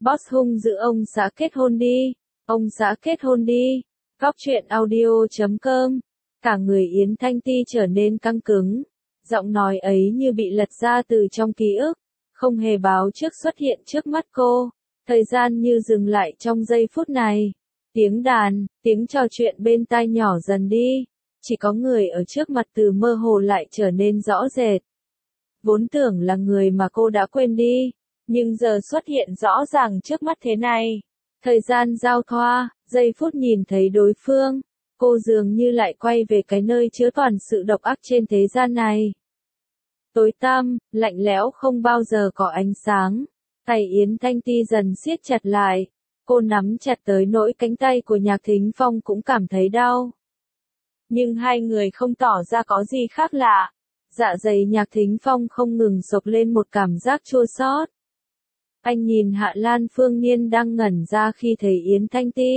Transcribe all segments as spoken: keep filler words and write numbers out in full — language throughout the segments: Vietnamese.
Boss hung dữ ông xã kết hôn đi, ông xã kết hôn đi. Góc truyện audio chấm com. Cả người Yến Thanh Ti trở nên căng cứng. Giọng nói ấy như bị lật ra từ trong ký ức, không hề báo trước xuất hiện trước mắt cô. Thời gian như dừng lại trong giây phút này. Tiếng đàn, tiếng trò chuyện bên tai nhỏ dần đi. Chỉ có người ở trước mặt từ mơ hồ lại trở nên rõ rệt. Vốn tưởng là người mà cô đã quên đi, nhưng giờ xuất hiện rõ ràng trước mắt thế này. Thời gian giao thoa, giây phút nhìn thấy đối phương, cô dường như lại quay về cái nơi chứa toàn sự độc ác trên thế gian này. Tối tăm, lạnh lẽo không bao giờ có ánh sáng. Tay Yến Thanh Ti dần siết chặt lại. Cô nắm chặt tới nỗi cánh tay của Nhạc Thính Phong cũng cảm thấy đau. Nhưng hai người không tỏ ra có gì khác lạ. Dạ dày Nhạc Thính Phong không ngừng sộc lên một cảm giác chua xót. Anh nhìn Hạ Lan Phương Nhiên đang ngẩn ra khi thấy Yến Thanh Ti.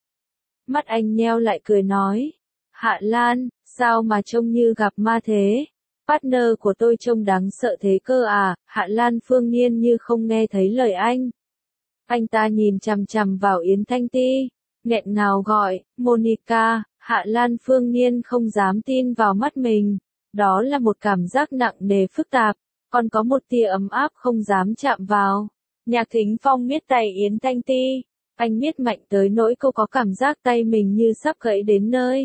Mắt anh nheo lại cười nói. Hạ Lan, sao mà trông như gặp ma thế? Partner của tôi trông đáng sợ thế cơ à? Hạ Lan Phương Nhiên như không nghe thấy lời anh. Anh ta nhìn chằm chằm vào Yến Thanh Ti, nghẹn ngào gọi, Monica. Hạ Lan Phương Nhiên không dám tin vào mắt mình. Đó là một cảm giác nặng nề phức tạp, còn có một tia ấm áp không dám chạm vào. Nhạc Thính Phong miết tay Yến Thanh Ti, anh miết mạnh tới nỗi cô có cảm giác tay mình như sắp gãy đến nơi.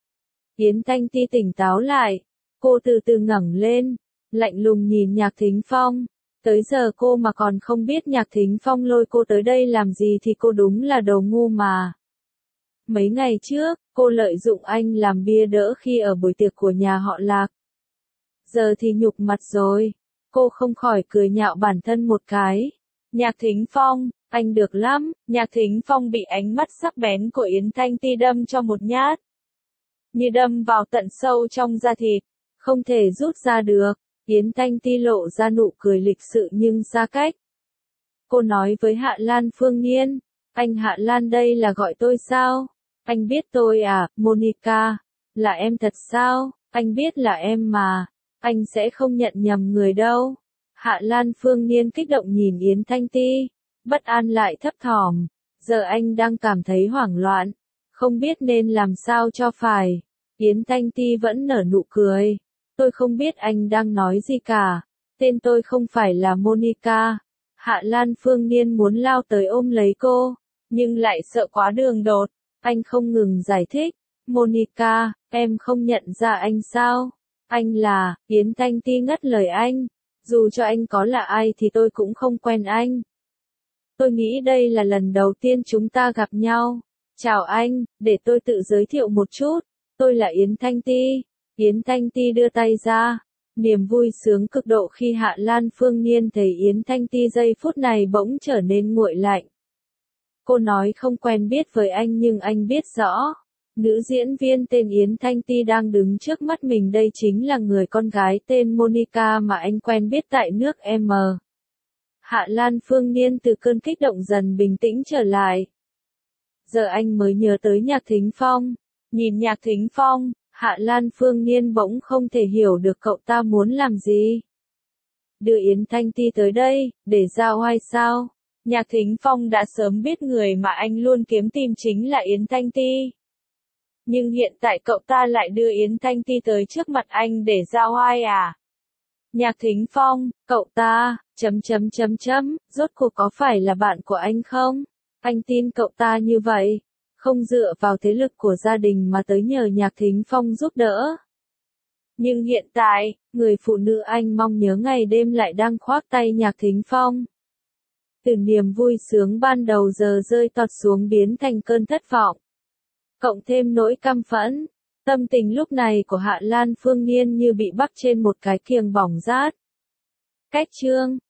Yến Thanh Ti tỉnh táo lại, cô từ từ ngẩng lên, lạnh lùng nhìn Nhạc Thính Phong. Tới giờ cô mà còn không biết Nhạc Thính Phong lôi cô tới đây làm gì thì cô đúng là đồ ngu mà. Mấy ngày trước, cô lợi dụng anh làm bia đỡ khi ở buổi tiệc của nhà họ Lạc. Giờ thì nhục mặt rồi. Cô không khỏi cười nhạo bản thân một cái. Nhạc Thính Phong, anh được lắm. Nhạc Thính Phong bị ánh mắt sắc bén của Yến Thanh Ti đâm cho một nhát. Như đâm vào tận sâu trong da thịt, không thể rút ra được. Yến Thanh Ti lộ ra nụ cười lịch sự nhưng xa cách. Cô nói với Hạ Lan Phương Nhiên, anh Hạ Lan đây là gọi tôi sao? Anh biết tôi à, Monica, là em thật sao? Anh biết là em mà, anh sẽ không nhận nhầm người đâu. Hạ Lan Phương Nhiên kích động nhìn Yến Thanh Ti, bất an lại thấp thỏm. Giờ anh đang cảm thấy hoảng loạn, không biết nên làm sao cho phải. Yến Thanh Ti vẫn nở nụ cười. Tôi không biết anh đang nói gì cả. Tên tôi không phải là Monica. Hạ Lan Phương Nhiên muốn lao tới ôm lấy cô, nhưng lại sợ quá đường đột. Anh không ngừng giải thích. Monica, em không nhận ra anh sao? Anh là, Yến Thanh Ti ngắt lời anh. Dù cho anh có là ai thì tôi cũng không quen anh. Tôi nghĩ đây là lần đầu tiên chúng ta gặp nhau. Chào anh, để tôi tự giới thiệu một chút. Tôi là Yến Thanh Ti. Yến Thanh Ti đưa tay ra. Niềm vui sướng cực độ khi Hạ Lan Phương Nhiên thấy Yến Thanh Ti giây phút này bỗng trở nên nguội lạnh. Cô nói không quen biết với anh nhưng anh biết rõ. Nữ diễn viên tên Yến Thanh Ti đang đứng trước mắt mình đây chính là người con gái tên Monica mà anh quen biết tại nước M. Hạ Lan Phương Nhiên từ cơn kích động dần bình tĩnh trở lại. Giờ anh mới nhớ tới Nhạc Thính Phong. Nhìn Nhạc Thính Phong, Hạ Lan Phương Nhiên bỗng không thể hiểu được cậu ta muốn làm gì. Đưa Yến Thanh Ti tới đây, để ra oai sao? Nhạc Thính Phong đã sớm biết người mà anh luôn kiếm tìm chính là Yến Thanh Ti. Nhưng hiện tại cậu ta lại đưa Yến Thanh Ti tới trước mặt anh để ra oai à? Nhạc Thính Phong, cậu ta, chấm chấm chấm chấm, rốt cuộc có phải là bạn của anh không? Anh tin cậu ta như vậy, không dựa vào thế lực của gia đình mà tới nhờ Nhạc Thính Phong giúp đỡ. Nhưng hiện tại, người phụ nữ anh mong nhớ ngày đêm lại đang khoác tay Nhạc Thính Phong. Từ niềm vui sướng ban đầu giờ rơi tọt xuống biến thành cơn thất vọng. Cộng thêm nỗi căm phẫn, tâm tình lúc này của Hạ Lan Phương Nhiên như bị bắt trên một cái kiềng bỏng rát. Cách chương